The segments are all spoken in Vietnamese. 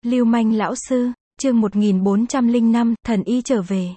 Lưu manh lão sư, chương 1405, thần y trở về.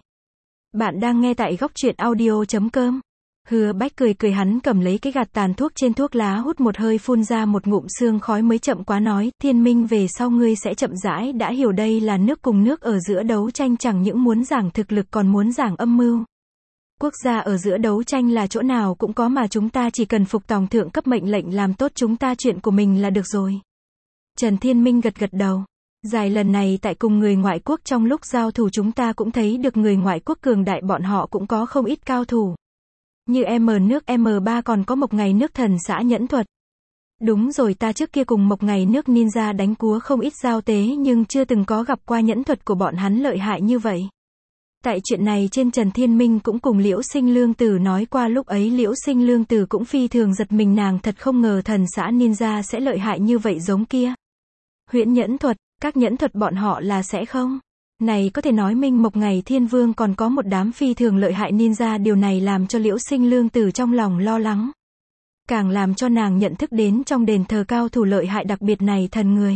Bạn đang nghe tại góc truyện audio.com. Hứa Bách cười cười, hắn cầm lấy cái gạt tàn thuốc trên thuốc lá, hút một hơi, phun ra một ngụm sương khói mới chậm quá nói, Thiên Minh về sau ngươi sẽ chậm rãi đã hiểu, đây là nước cùng nước ở giữa đấu tranh, chẳng những muốn giảng thực lực còn muốn giảng âm mưu. Quốc gia ở giữa đấu tranh là chỗ nào cũng có, mà chúng ta chỉ cần phục tòng thượng cấp mệnh lệnh, làm tốt chúng ta chuyện của mình là được rồi. Trần Thiên Minh gật gật đầu. Dài lần này tại cùng người ngoại quốc trong lúc giao thủ, chúng ta cũng thấy được người ngoại quốc cường đại, bọn họ cũng có không ít cao thủ. Như nước M3, còn có Mộc Ngày nước thần xã nhẫn thuật. Đúng rồi, ta trước kia cùng Mộc Ngày nước ninja đánh cúa không ít giao tế, nhưng chưa từng có gặp qua nhẫn thuật của bọn hắn lợi hại như vậy. Tại chuyện này trên, Trần Thiên Minh cũng cùng Liễu Sinh Lương Tử nói qua, lúc ấy Liễu Sinh Lương Tử cũng phi thường giật mình, nàng thật không ngờ thần xã ninja sẽ lợi hại như vậy. Giống kia huyễn nhẫn thuật, các nhẫn thuật bọn họ là sẽ không. Này có thể nói minh Mộc Ngày Thiên Vương còn có một đám phi thường lợi hại ninja, điều này làm cho Liễu Sinh Lương Tử trong lòng lo lắng. Càng làm cho nàng nhận thức đến trong đền thờ cao thủ lợi hại đặc biệt này thần người.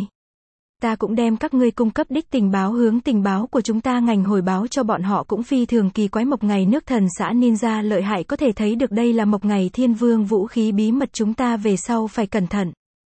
Ta cũng đem các ngươi cung cấp đích tình báo, hướng tình báo của chúng ta ngành hồi báo cho bọn họ, cũng phi thường kỳ quái, Mộc Ngày nước thần xã ninja lợi hại, có thể thấy được đây là Mộc Ngày Thiên Vương vũ khí bí mật, chúng ta về sau phải cẩn thận.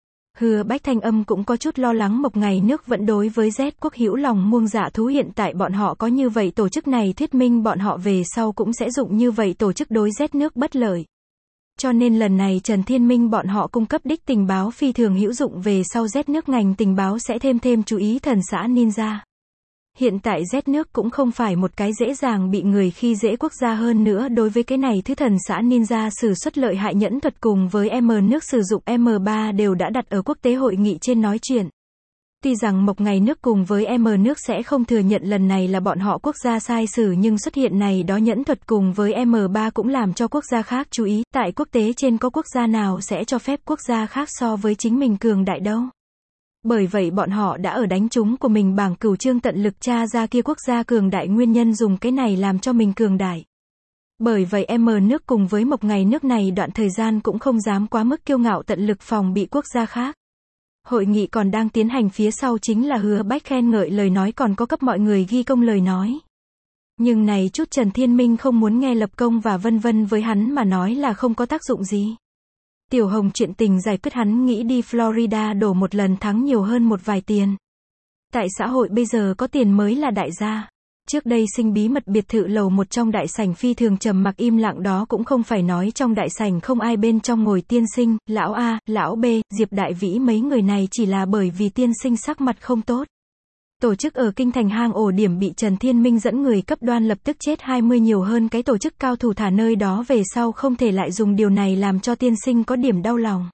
Hứa Bách thanh âm cũng có chút lo lắng, Mộc Ngày nước vẫn đối với Z quốc hữu lòng muông dạ thú, hiện tại bọn họ có như vậy tổ chức này, thuyết minh bọn họ về sau cũng sẽ dụng như vậy tổ chức đối Z nước bất lợi. Cho nên lần này Trần Thiên Minh bọn họ cung cấp đích tình báo phi thường hữu dụng, về sau Z nước ngành tình báo sẽ thêm chú ý thần xã ninja. Hiện tại Z nước cũng không phải một cái dễ dàng bị người khi dễ quốc gia, hơn nữa đối với cái này thứ thần xã ninja sử xuất lợi hại nhẫn thuật cùng với nước sử dụng M3 đều đã đặt ở quốc tế hội nghị trên nói chuyện. Tuy rằng Mộc Ngày nước cùng với nước sẽ không thừa nhận lần này là bọn họ quốc gia sai sử, nhưng xuất hiện này đó nhẫn thuật cùng với M3 cũng làm cho quốc gia khác chú ý, tại quốc tế trên có quốc gia nào sẽ cho phép quốc gia khác so với chính mình cường đại đâu. Bởi vậy bọn họ đã ở đánh trúng của mình bảng cửu chương, tận lực tra ra kia quốc gia cường đại nguyên nhân, dùng cái này làm cho mình cường đại. Bởi vậy nước cùng với Mộc Ngày nước này đoạn thời gian cũng không dám quá mức kiêu ngạo, tận lực phòng bị quốc gia khác. Hội nghị còn đang tiến hành, phía sau chính là Hứa Bách khen ngợi lời nói, còn có cấp mọi người ghi công lời nói. Nhưng này chút Trần Thiên Minh không muốn nghe, lập công và vân vân với hắn mà nói là không có tác dụng gì. Tiểu Hồng chuyện tình giải quyết, hắn nghĩ đi Florida đổ một lần thắng nhiều hơn một vài tiền. Tại xã hội bây giờ có tiền mới là đại gia. Trước đây sinh bí mật biệt thự lầu một trong đại sảnh phi thường trầm mặc im lặng, đó cũng không phải nói trong đại sảnh không ai, bên trong ngồi tiên sinh, lão A, lão B, Diệp Đại Vĩ, mấy người này chỉ là bởi vì tiên sinh sắc mặt không tốt. Tổ chức ở kinh thành hang ổ điểm bị Trần Thiên Minh dẫn người cấp đoan, lập tức chết 20 nhiều hơn cái tổ chức cao thủ, thả nơi đó về sau không thể lại dùng, điều này làm cho tiên sinh có điểm đau lòng.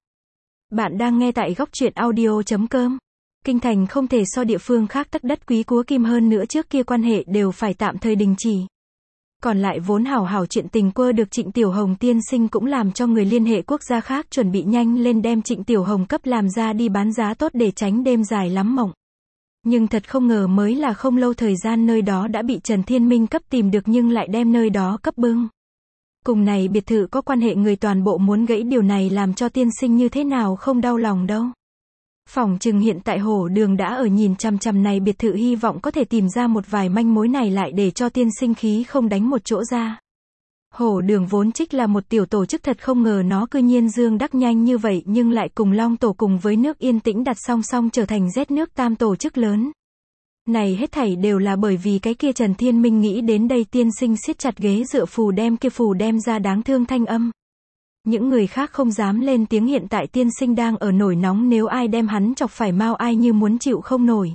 Bạn đang nghe tại góc truyện audio.com. Kinh thành không thể so địa phương khác tất đất quý cúa kim, hơn nữa trước kia quan hệ đều phải tạm thời đình chỉ. Còn lại vốn hảo hảo chuyện tình quơ được Trịnh Tiểu Hồng tiên sinh cũng làm cho người liên hệ quốc gia khác chuẩn bị nhanh lên đem Trịnh Tiểu Hồng cấp làm ra đi bán giá tốt để tránh đêm dài lắm mộng. Nhưng thật không ngờ mới là không lâu thời gian nơi đó đã bị Trần Thiên Minh cấp tìm được, nhưng lại đem nơi đó cấp bưng. Cùng này biệt thự có quan hệ người toàn bộ muốn gãy, điều này làm cho tiên sinh như thế nào không đau lòng đâu. Phỏng chừng hiện tại Hổ Đường đã ở nhìn chằm chằm này biệt thự, hy vọng có thể tìm ra một vài manh mối này lại để cho tiên sinh khí không đánh một chỗ ra. Hổ Đường vốn trích là một tiểu tổ chức, thật không ngờ nó cư nhiên dương đắc nhanh như vậy, nhưng lại cùng Long Tổ cùng với nước Yên Tĩnh đặt song song trở thành Z nước tam tổ chức lớn. Này hết thảy đều là bởi vì cái kia Trần Thiên Minh nghĩ đến đây, tiên sinh siết chặt ghế dựa, phù đem kia phù đem ra đáng thương thanh âm. Những người khác không dám lên tiếng, hiện tại tiên sinh đang ở nổi nóng, nếu ai đem hắn chọc phải mau, ai như muốn chịu không nổi.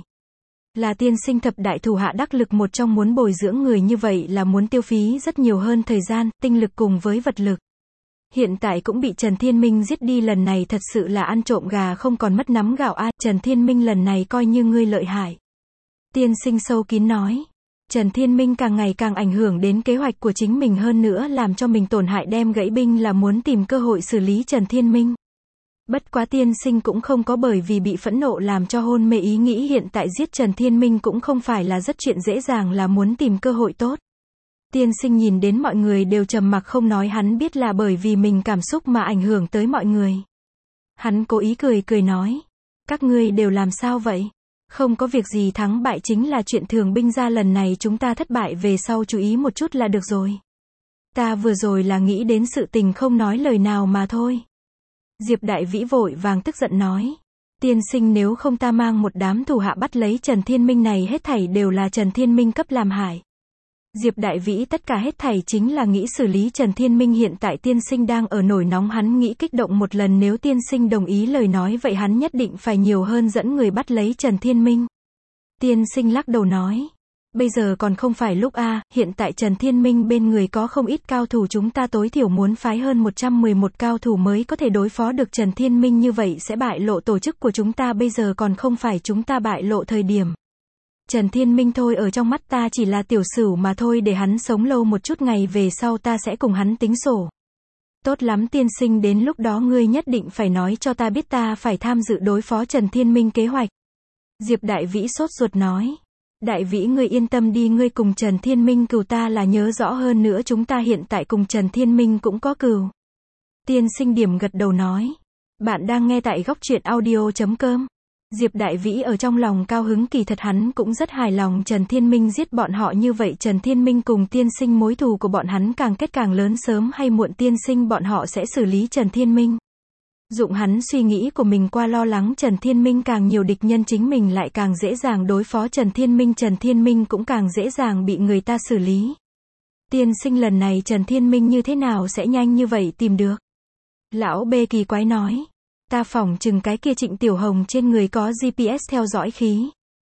Là tiên sinh thập đại thủ hạ đắc lực một trong, muốn bồi dưỡng người như vậy là muốn tiêu phí rất nhiều hơn thời gian, tinh lực cùng với vật lực. Hiện tại cũng bị Trần Thiên Minh giết đi, lần này thật sự là ăn trộm gà không còn mất nắm gạo a. Trần Thiên Minh lần này coi như ngươi lợi hại. Tiên sinh sâu kín nói. Trần Thiên Minh càng ngày càng ảnh hưởng đến kế hoạch của chính mình, hơn nữa làm cho mình tổn hại, đem gãy binh là muốn tìm cơ hội xử lý Trần Thiên Minh. Bất quá tiên sinh cũng không có bởi vì bị phẫn nộ làm cho hôn mê ý nghĩ, hiện tại giết Trần Thiên Minh cũng không phải là rất chuyện dễ dàng, là muốn tìm cơ hội tốt. Tiên sinh nhìn đến mọi người đều trầm mặc không nói, hắn biết là bởi vì mình cảm xúc mà ảnh hưởng tới mọi người. Hắn cố ý cười cười nói. Các ngươi đều làm sao vậy? Không có việc gì, thắng bại chính là chuyện thường, binh ra lần này chúng ta thất bại, về sau chú ý một chút là được rồi. Ta vừa rồi là nghĩ đến sự tình không nói lời nào mà thôi. Diệp Đại Vĩ vội vàng tức giận nói. Tiên sinh, nếu không ta mang một đám thủ hạ bắt lấy Trần Thiên Minh này, hết thảy đều là Trần Thiên Minh cấp làm hại. Diệp Đại Vĩ tất cả hết thảy chính là nghĩ xử lý Trần Thiên Minh, hiện tại tiên sinh đang ở nổi nóng, hắn nghĩ kích động một lần, nếu tiên sinh đồng ý lời nói vậy hắn nhất định phải nhiều hơn dẫn người bắt lấy Trần Thiên Minh. Tiên sinh lắc đầu nói. Bây giờ còn không phải lúc a, hiện tại Trần Thiên Minh bên người có không ít cao thủ, chúng ta tối thiểu muốn phái hơn 111 cao thủ mới có thể đối phó được Trần Thiên Minh, như vậy sẽ bại lộ tổ chức của chúng ta, bây giờ còn không phải chúng ta bại lộ thời điểm. Trần Thiên Minh thôi, ở trong mắt ta chỉ là tiểu sửu mà thôi, để hắn sống lâu một chút, ngày về sau ta sẽ cùng hắn tính sổ. Tốt lắm tiên sinh, đến lúc đó ngươi nhất định phải nói cho ta biết, ta phải tham dự đối phó Trần Thiên Minh kế hoạch. Diệp Đại Vĩ sốt ruột nói. Đại Vĩ, ngươi yên tâm đi, ngươi cùng Trần Thiên Minh cừu ta là nhớ rõ, hơn nữa chúng ta hiện tại cùng Trần Thiên Minh cũng có cừu. Tiên sinh điểm gật đầu nói. Bạn đang nghe tại góc truyện audio.com. Diệp Đại Vĩ ở trong lòng cao hứng, kỳ thật hắn cũng rất hài lòng Trần Thiên Minh giết bọn họ, như vậy Trần Thiên Minh cùng tiên sinh mối thù của bọn hắn càng kết càng lớn, sớm hay muộn tiên sinh bọn họ sẽ xử lý Trần Thiên Minh. Dụng hắn suy nghĩ của mình qua, lo lắng Trần Thiên Minh càng nhiều địch nhân, chính mình lại càng dễ dàng đối phó Trần Thiên Minh cũng càng dễ dàng bị người ta xử lý. Tiên sinh, lần này Trần Thiên Minh như thế nào sẽ nhanh như vậy tìm được? Lão B kỳ quái nói. Ta phỏng chừng cái kia Trịnh Tiểu Hồng trên người có GPS theo dõi khí.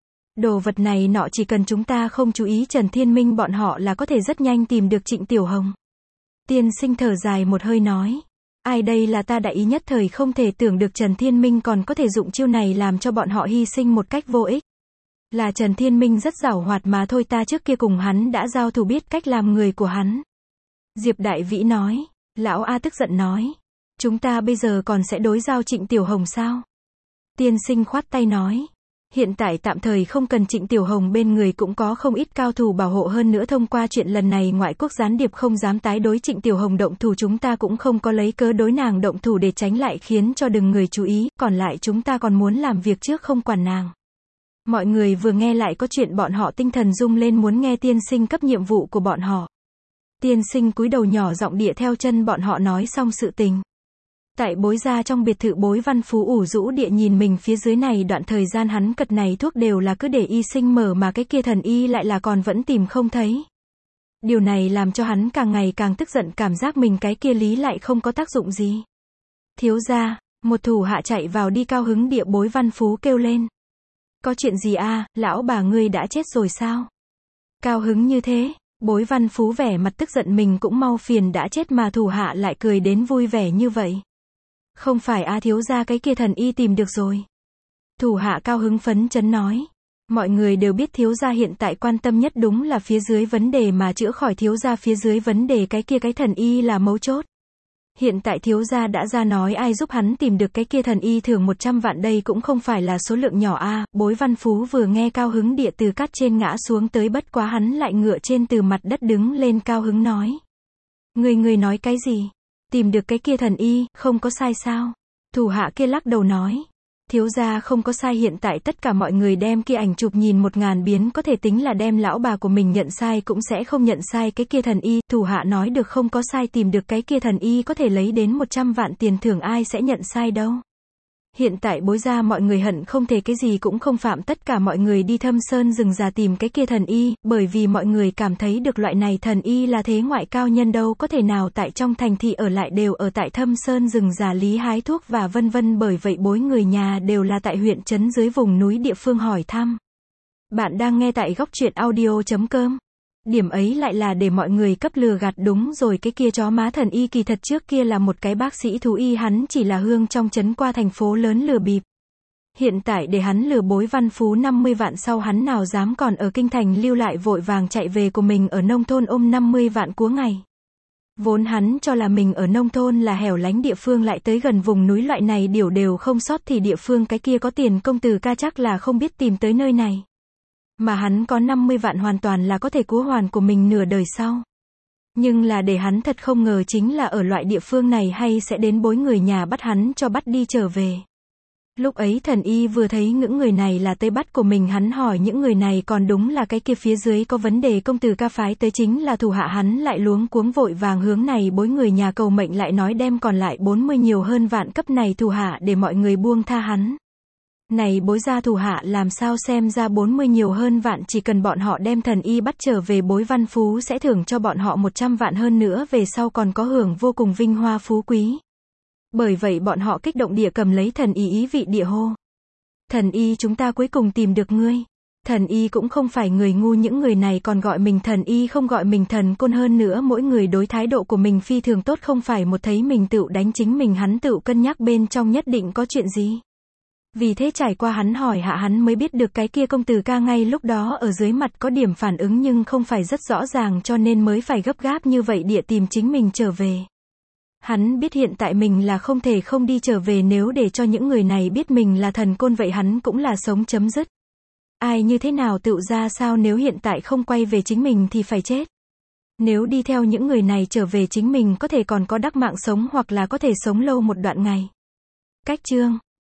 Đồ vật này nọ chỉ cần chúng ta không chú ý Trần Thiên Minh bọn họ là có thể rất nhanh tìm được Trịnh Tiểu Hồng. Tiên sinh thở dài một hơi nói. Ai đây là ta đại ý nhất thời không thể tưởng được Trần Thiên Minh còn có thể dụng chiêu này làm cho bọn họ hy sinh một cách vô ích. Là Trần Thiên Minh rất giàu hoạt mà thôi, ta trước kia cùng hắn đã giao thủ, biết cách làm người của hắn. Diệp Đại Vĩ nói. Lão A tức giận nói. Chúng ta bây giờ còn sẽ đối giao Trịnh Tiểu Hồng sao? Tiên sinh khoát tay nói. Hiện tại tạm thời không cần, Trịnh Tiểu Hồng bên người cũng có không ít cao thủ bảo hộ, hơn nữa thông qua chuyện lần này ngoại quốc gián điệp không dám tái đối Trịnh Tiểu Hồng động thủ, chúng ta cũng không có lấy cớ đối nàng động thủ để tránh lại khiến cho đừng người chú ý, còn lại chúng ta còn muốn làm việc trước không quản nàng. Mọi người vừa nghe lại có chuyện, bọn họ tinh thần rung lên, muốn nghe tiên sinh cấp nhiệm vụ của bọn họ. Tiên sinh cúi đầu nhỏ giọng địa theo chân bọn họ nói xong sự tình. Tại Bối gia trong biệt thự, Bối Văn Phú ủ rũ địa nhìn mình phía dưới này đoạn thời gian hắn cật này thuốc đều là cứ để y sinh mở, mà cái kia thần y lại là còn vẫn tìm không thấy. Điều này làm cho hắn càng ngày càng tức giận, cảm giác mình cái kia lý lại không có tác dụng gì. Thiếu gia, một thủ hạ chạy vào đi, cao hứng địa Bối Văn Phú kêu lên. Có chuyện gì a, lão bà ngươi đã chết rồi sao? Cao hứng như thế. Bối Văn Phú vẻ mặt tức giận, mình cũng mau phiền đã chết mà thủ hạ lại cười đến vui vẻ như vậy. Không phải a thiếu gia, cái kia thần y tìm được rồi. Thủ hạ cao hứng phấn chấn nói. Mọi người đều biết thiếu gia hiện tại quan tâm nhất đúng là phía dưới vấn đề mà chữa khỏi, thiếu gia phía dưới vấn đề, cái kia cái thần y là mấu chốt. Hiện tại thiếu gia đã ra nói ai giúp hắn tìm được cái kia thần y thưởng 100 vạn, đây cũng không phải là số lượng nhỏ a. Bối Văn Phú vừa nghe cao hứng địa từ cát trên ngã xuống tới, bất quá hắn lại ngựa trên từ mặt đất đứng lên, cao hứng nói. Người nói cái gì? Tìm được cái kia thần y, không có sai sao? Thủ hạ kia lắc đầu nói. Thiếu gia không có sai, hiện tại tất cả mọi người đem kia ảnh chụp nhìn 1000 biến, có thể tính là đem lão bà của mình nhận sai cũng sẽ không nhận sai cái kia thần y. Thủ hạ nói được không có sai, tìm được cái kia thần y có thể lấy đến 100 vạn tiền thưởng, ai sẽ nhận sai đâu. Hiện tại Bối gia mọi người hận không thể cái gì cũng không phạm, tất cả mọi người đi thâm sơn rừng già tìm cái kia thần y, bởi vì mọi người cảm thấy được loại này thần y là thế ngoại cao nhân, đâu có thể nào tại trong thành thị ở lại, đều ở tại thâm sơn rừng già lý hái thuốc và vân vân, bởi vậy Bối người nhà đều là tại huyện trấn dưới vùng núi địa phương hỏi thăm. Bạn đang nghe tại góc truyện audio.com. Điểm ấy lại là để mọi người cấp lừa gạt, đúng rồi, cái kia chó má thần y kỳ thật trước kia là một cái bác sĩ thú y, hắn chỉ là hương trong trấn qua thành phố lớn lừa bịp. Hiện tại để hắn lừa Bối Văn Phú 50 vạn sau, hắn nào dám còn ở kinh thành lưu lại, vội vàng chạy về của mình ở nông thôn ôm 50 vạn cúa ngày. Vốn hắn cho là mình ở nông thôn là hẻo lánh địa phương, lại tới gần vùng núi loại này điều đều không sót, thì địa phương cái kia có tiền công tử ca chắc là không biết tìm tới nơi này. Mà hắn có 50 vạn hoàn toàn là có thể cứu hoàn của mình nửa đời sau. Nhưng là để hắn thật không ngờ chính là ở loại địa phương này hay sẽ đến Bối người nhà bắt hắn cho bắt đi trở về. Lúc ấy thần y vừa thấy những người này là tới bắt của mình, hắn hỏi những người này còn đúng là cái kia phía dưới có vấn đề công tử ca phái tới chính là thủ hạ, hắn lại luống cuống vội vàng hướng này bối người nhà cầu mệnh, lại nói đem còn lại 40 nhiều hơn vạn cấp này thủ hạ để mọi người buông tha hắn. Này bối gia thủ hạ làm sao xem ra 40 nhiều hơn vạn, chỉ cần bọn họ đem thần y bắt trở về, bối văn phú sẽ thưởng cho bọn họ 100 vạn, hơn nữa về sau còn có hưởng vô cùng vinh hoa phú quý. Bởi vậy bọn họ kích động địa cầm lấy thần y ý vị địa hô. Thần y, chúng ta cuối cùng tìm được ngươi. Thần y cũng không phải người ngu, những người này còn gọi mình thần y không gọi mình thần côn, hơn nữa mỗi người đối thái độ của mình phi thường tốt, không phải một thấy mình tựu đánh chính mình, hắn tựu cân nhắc bên trong nhất định có chuyện gì. Vì thế trải qua hắn hỏi hạ, hắn mới biết được cái kia công tử ca ngay lúc đó ở dưới mặt có điểm phản ứng nhưng không phải rất rõ ràng, cho nên mới phải gấp gáp như vậy địa tìm chính mình trở về. Hắn biết hiện tại mình là không thể không đi trở về, nếu để cho những người này biết mình là thần côn vậy hắn cũng là sống chấm dứt. Ai như thế nào tựu ra sao, nếu hiện tại không quay về chính mình thì phải chết. Nếu đi theo những người này trở về chính mình có thể còn có đắc mạng sống, hoặc là có thể sống lâu một đoạn ngày. Cách chương